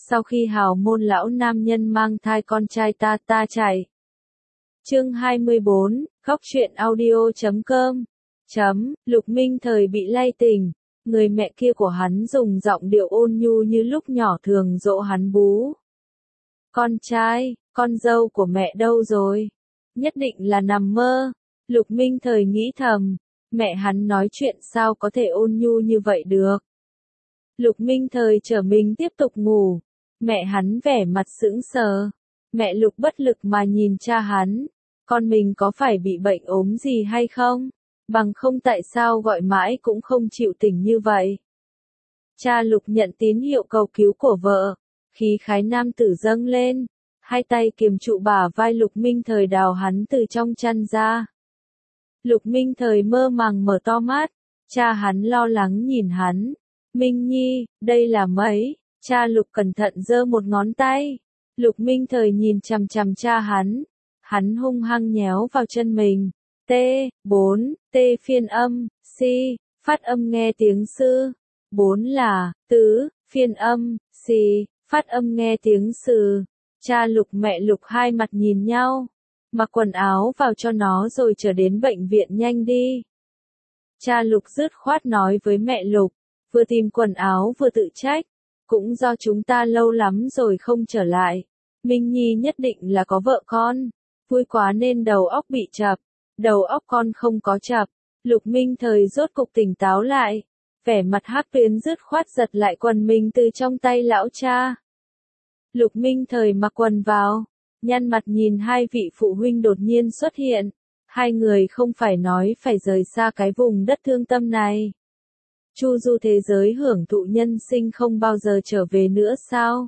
Sau khi hào môn lão nam nhân mang thai con trai ta chạy. Chương 24, khóc chuyện audio.com. Lục Minh Thời bị lay tỉnh, người mẹ kia của hắn dùng giọng điệu ôn nhu như lúc nhỏ thường dỗ hắn bú. Con trai, con dâu của mẹ đâu rồi? Nhất định là nằm mơ. Lục Minh Thời nghĩ thầm, mẹ hắn nói chuyện sao có thể ôn nhu như vậy được. Lục Minh Thời trở mình tiếp tục ngủ, mẹ hắn vẻ mặt sững sờ. Mẹ Lục bất lực mà nhìn cha hắn, con mình có phải bị bệnh ốm gì hay không? Bằng không tại sao gọi mãi cũng không chịu tỉnh như vậy. Cha Lục nhận tín hiệu cầu cứu của vợ, khí khái nam tử dâng lên, hai tay kiềm trụ bả vai Lục Minh Thời đào hắn từ trong chăn ra. Lục Minh Thời mơ màng mở to mắt, cha hắn lo lắng nhìn hắn. Minh Nhi, đây là mấy? Cha Lục cẩn thận giơ một ngón tay. Lục Minh Thời nhìn chằm chằm cha hắn hung hăng nhéo vào chân mình. T4, T phiên âm, C, phát âm nghe tiếng sư. 4 là, tứ, phiên âm, C, phát âm nghe tiếng sư. Cha Lục mẹ Lục hai mặt nhìn nhau. Mặc quần áo vào cho nó rồi trở đến bệnh viện nhanh đi. Cha Lục dứt khoát nói với mẹ Lục, vừa tìm quần áo vừa tự trách. Cũng do chúng ta lâu lắm rồi không trở lại. Minh Nhi nhất định là có vợ con. Vui quá nên đầu óc bị chập. Đầu óc con không có chập. Lục Minh Thời rốt cục tỉnh táo lại. Vẻ mặt hắc tuyến dứt khoát giật lại quần mình từ trong tay lão cha. Lục Minh Thời mặc quần vào, nhăn mặt nhìn hai vị phụ huynh đột nhiên xuất hiện. Hai người không phải nói phải rời xa cái vùng đất thương tâm này. Chu du thế giới hưởng thụ nhân sinh không bao giờ trở về nữa sao?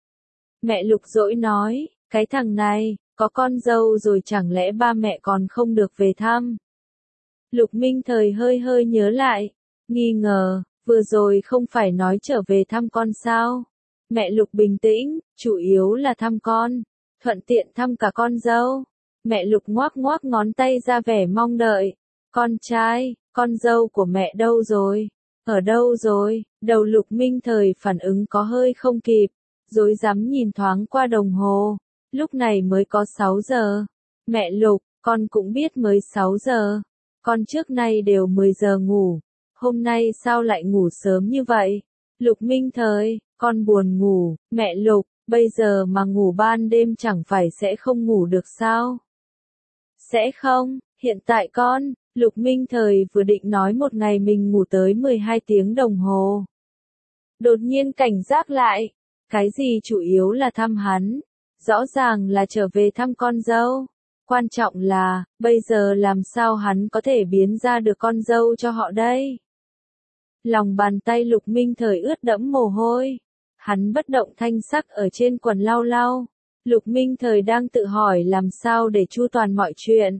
Mẹ Lục dỗi nói, cái thằng này, có con dâu rồi chẳng lẽ ba mẹ còn không được về thăm? Lục Minh Thời hơi nhớ lại, nghi ngờ, vừa rồi không phải nói trở về thăm con sao? Mẹ Lục bình tĩnh, chủ yếu là thăm con, thuận tiện thăm cả con dâu. Mẹ Lục ngoác ngón tay ra vẻ mong đợi. Con trai, con dâu của mẹ đâu rồi? Ở đâu rồi? Đầu Lục Minh Thời phản ứng có hơi không kịp, rối rắm nhìn thoáng qua đồng hồ. Lúc này mới có 6 giờ. Mẹ Lục, con cũng biết mới 6 giờ. Con trước nay đều 10 giờ ngủ. Hôm nay sao lại ngủ sớm như vậy? Lục Minh Thời, con buồn ngủ. Mẹ Lục, bây giờ mà ngủ ban đêm chẳng phải sẽ không ngủ được sao? Sẽ không, hiện tại con. Lục Minh Thời vừa định nói một ngày mình ngủ tới 12 tiếng đồng hồ. Đột nhiên cảnh giác lại. Cái gì chủ yếu là thăm hắn. Rõ ràng là trở về thăm con dâu. Quan trọng là, bây giờ làm sao hắn có thể biến ra được con dâu cho họ đây? Lòng bàn tay Lục Minh Thời ướt đẫm mồ hôi. Hắn bất động thanh sắc ở trên quần lau lau. Lục Minh Thời đang tự hỏi làm sao để chu toàn mọi chuyện.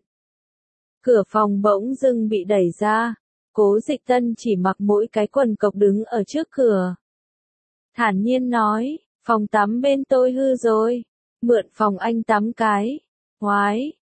Cửa phòng bỗng dưng bị đẩy ra. Cố Dịch Tân chỉ mặc mỗi cái quần cộc đứng ở trước cửa. Thản nhiên nói, phòng tắm bên tôi hư rồi. Mượn phòng anh tắm cái. Hoái,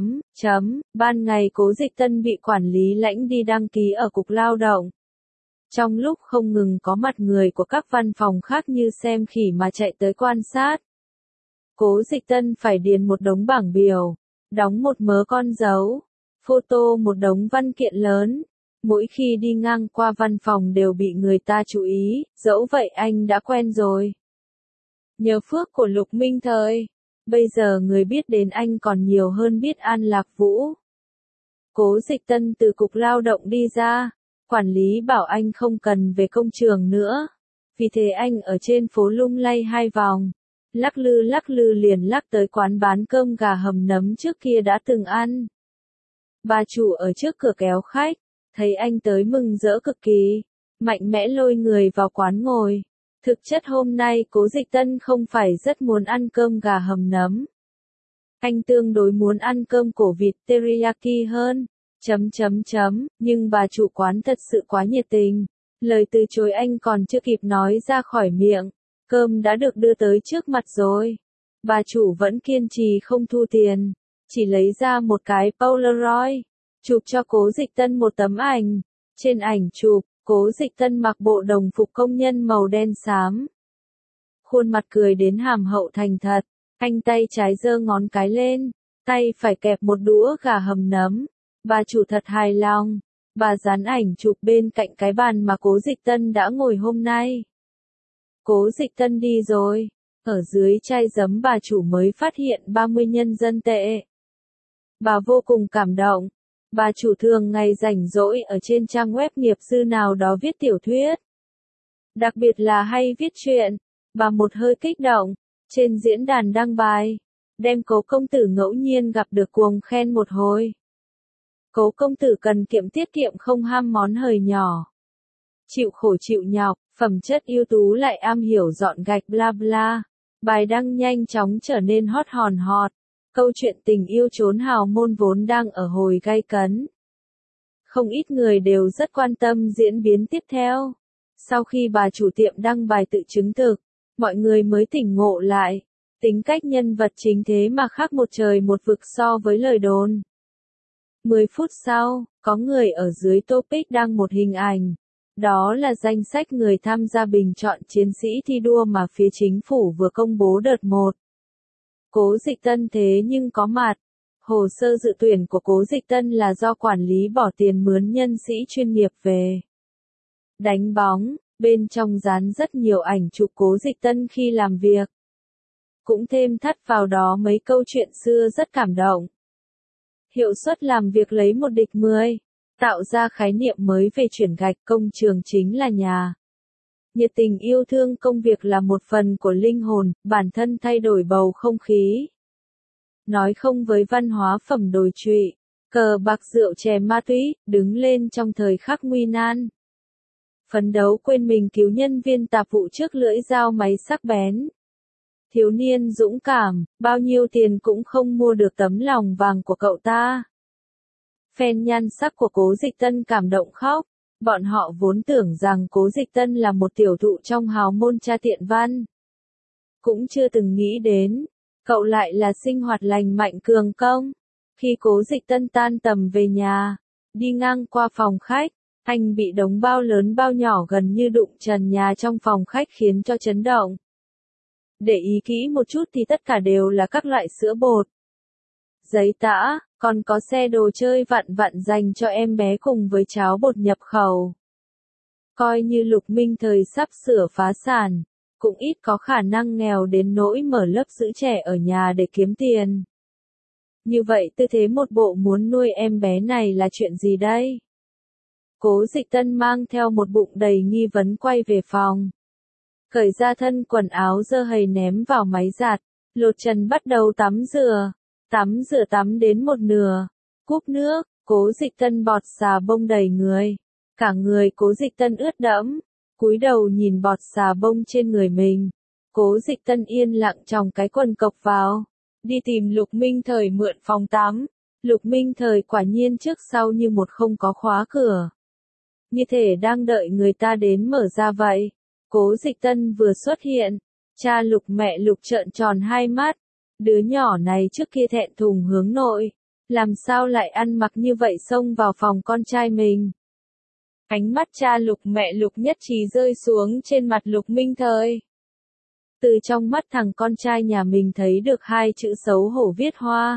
ban ngày Cố Dịch Tân bị quản lý lãnh đi đăng ký ở Cục Lao động. Trong lúc không ngừng có mặt người của các văn phòng khác như xem khỉ mà chạy tới quan sát. Cố Dịch Tân phải điền một đống bảng biểu, đóng một mớ con dấu, photo một đống văn kiện lớn. Mỗi khi đi ngang qua văn phòng đều bị người ta chú ý, dẫu vậy anh đã quen rồi. Nhờ phước của Lục Minh Thời, bây giờ người biết đến anh còn nhiều hơn biết An Lạc Vũ. Cố Dịch Tân từ Cục Lao động đi ra, quản lý bảo anh không cần về công trường nữa. Vì thế anh ở trên phố lung lay 2 vòng, lắc lư liền lắc tới quán bán cơm gà hầm nấm trước kia đã từng ăn. Bà chủ ở trước cửa kéo khách, thấy anh tới mừng rỡ cực kỳ, mạnh mẽ lôi người vào quán ngồi. Thực chất hôm nay Cố Dịch Tân không phải rất muốn ăn cơm gà hầm nấm. Anh tương đối muốn ăn cơm cổ vịt teriyaki hơn. Nhưng bà chủ quán thật sự quá nhiệt tình. Lời từ chối anh còn chưa kịp nói ra khỏi miệng, cơm đã được đưa tới trước mặt rồi. Bà chủ vẫn kiên trì không thu tiền, chỉ lấy ra một cái Polaroid, chụp cho Cố Dịch Tân một tấm ảnh. Trên ảnh chụp, Cố Dịch Tân mặc bộ đồng phục công nhân màu đen xám. khuôn mặt cười đến hàm hậu thành thật, anh tay trái giơ ngón cái lên, tay phải kẹp một đũa gà hầm nấm. Bà chủ thật hài lòng, bà dán ảnh chụp bên cạnh cái bàn mà Cố Dịch Tân đã ngồi hôm nay. Cố Dịch Tân đi rồi, ở dưới chai giấm bà chủ mới phát hiện 30 nhân dân tệ. Bà vô cùng cảm động, bà chủ thường ngày rảnh rỗi ở trên trang web nghiệp dư nào đó viết tiểu thuyết. Đặc biệt là hay viết truyện, bà một hơi kích động, trên diễn đàn đăng bài, đem Cố công tử ngẫu nhiên gặp được cuồng khen một hồi. Cố công tử cần kiệm tiết kiệm không ham món hời nhỏ. Chịu khổ chịu nhọc, phẩm chất ưu tú lại am hiểu dọn gạch bla bla. Bài đăng nhanh chóng trở nên hot hòn hot. Câu chuyện tình yêu chốn hào môn vốn đang ở hồi gay cấn. Không ít người đều rất quan tâm diễn biến tiếp theo. Sau khi bà chủ tiệm đăng bài tự chứng thực, mọi người mới tỉnh ngộ lại. Tính cách nhân vật chính thế mà khác một trời một vực so với lời đồn. 10 phút sau, có người ở dưới topic đăng một hình ảnh. Đó là danh sách người tham gia bình chọn chiến sĩ thi đua mà phía chính phủ vừa công bố đợt 1. Cố Dịch Tân thế nhưng có mặt. Hồ sơ dự tuyển của Cố Dịch Tân là do quản lý bỏ tiền mướn nhân sĩ chuyên nghiệp về đánh bóng, bên trong dán rất nhiều ảnh chụp Cố Dịch Tân khi làm việc. Cũng thêm thắt vào đó mấy câu chuyện xưa rất cảm động. Hiệu suất làm việc lấy 1 địch 10, tạo ra khái niệm mới về chuyển gạch công trường chính là nhà. Nhiệt tình yêu thương công việc là một phần của linh hồn, bản thân thay đổi bầu không khí. Nói không với văn hóa phẩm đồi trụy, cờ bạc rượu chè ma túy, đứng lên trong thời khắc nguy nan. Phấn đấu quên mình cứu nhân viên tạp vụ trước lưỡi dao máy sắc bén. Thiếu niên dũng cảm, bao nhiêu tiền cũng không mua được tấm lòng vàng của cậu ta. Fan nhan sắc của Cố Dịch Tân cảm động khóc. Bọn họ vốn tưởng rằng Cố Dịch Tân là một tiểu thụ trong hào môn cha tiện văn. Cũng chưa từng nghĩ đến, cậu lại là sinh hoạt lành mạnh cường công. Khi Cố Dịch Tân tan tầm về nhà, đi ngang qua phòng khách, anh bị đống bao lớn bao nhỏ gần như đụng trần nhà trong phòng khách khiến cho chấn động. Để ý kỹ một chút thì tất cả đều là các loại sữa bột, giấy tã, còn có xe đồ chơi vặn vặn dành cho em bé cùng với cháo bột nhập khẩu. Coi như Lục Minh thời sắp sửa phá sản, cũng ít có khả năng nghèo đến nỗi mở lớp giữ trẻ ở nhà để kiếm tiền. Như vậy tư thế một bộ muốn nuôi em bé này là chuyện gì đây? Cố Dịch Tân mang theo một bụng đầy nghi vấn quay về phòng. Cởi ra thân quần áo dơ hầy ném vào máy giặt, lột trần bắt đầu tắm rửa tắm đến một nửa, cúp nước, Cố Dịch Tân bọt xà bông đầy người. Cả người Cố Dịch Tân ướt đẫm, cúi đầu nhìn bọt xà bông trên người mình. Cố Dịch Tân yên lặng chòng cái quần cộc vào, đi tìm Lục Minh Thời mượn phòng tắm. Lục Minh Thời quả nhiên trước sau như một không có khóa cửa. Như thể đang đợi người ta đến mở ra vậy. Cố Dịch Tân vừa xuất hiện, cha Lục mẹ Lục trợn tròn hai mắt. Đứa nhỏ này trước kia thẹn thùng hướng nội, làm sao lại ăn mặc như vậy xông vào phòng con trai mình. Ánh mắt cha Lục mẹ Lục nhất trí rơi xuống trên mặt Lục Minh Thời. Từ trong mắt thằng con trai nhà mình thấy được 2 chữ xấu hổ viết hoa.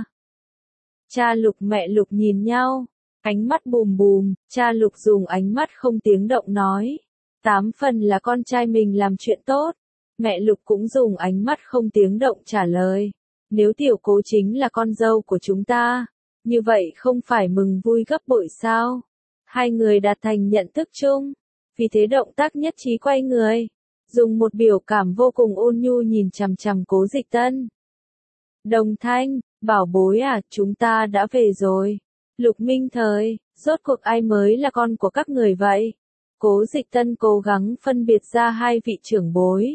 Cha Lục mẹ Lục nhìn nhau, ánh mắt bùm bùm, cha Lục dùng ánh mắt không tiếng động nói. 8 phần là con trai mình làm chuyện tốt. Mẹ Lục cũng dùng ánh mắt không tiếng động trả lời. Nếu tiểu Cố chính là con dâu của chúng ta, như vậy không phải mừng vui gấp bội sao? Hai người đạt thành nhận thức chung. Vì thế động tác nhất trí quay người, dùng một biểu cảm vô cùng ôn nhu nhìn chằm chằm Cố Dịch Tân. Đồng Thanh, bảo bối à, chúng ta đã về rồi. Lục Minh Thời, rốt cuộc ai mới là con của các người vậy? Cố Dịch Tân cố gắng phân biệt ra 2 vị trưởng bối.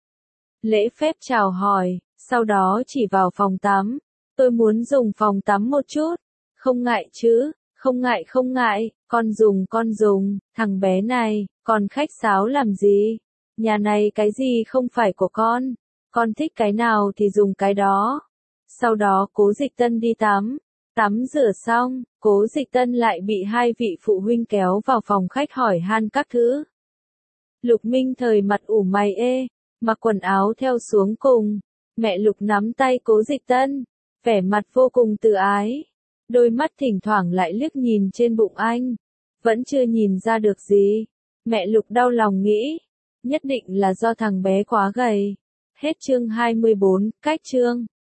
Lễ phép chào hỏi, sau đó chỉ vào phòng tắm. Tôi muốn dùng phòng tắm một chút. Không ngại chứ, không ngại, con dùng, thằng bé này, còn khách sáo làm gì? Nhà này cái gì không phải của con thích cái nào thì dùng cái đó. Sau đó Cố Dịch Tân đi tắm rửa xong, Cố Dịch Tân lại bị 2 vị phụ huynh kéo vào phòng khách hỏi han các thứ. Lục Minh Thời mặt ủ mày ê, mặc quần áo theo xuống cùng. Mẹ Lục nắm tay Cố Dịch Tân, vẻ mặt vô cùng từ ái. Đôi mắt thỉnh thoảng lại liếc nhìn trên bụng anh. Vẫn chưa nhìn ra được gì. Mẹ Lục đau lòng nghĩ. Nhất định là do thằng bé quá gầy. Hết chương 24, cách chương.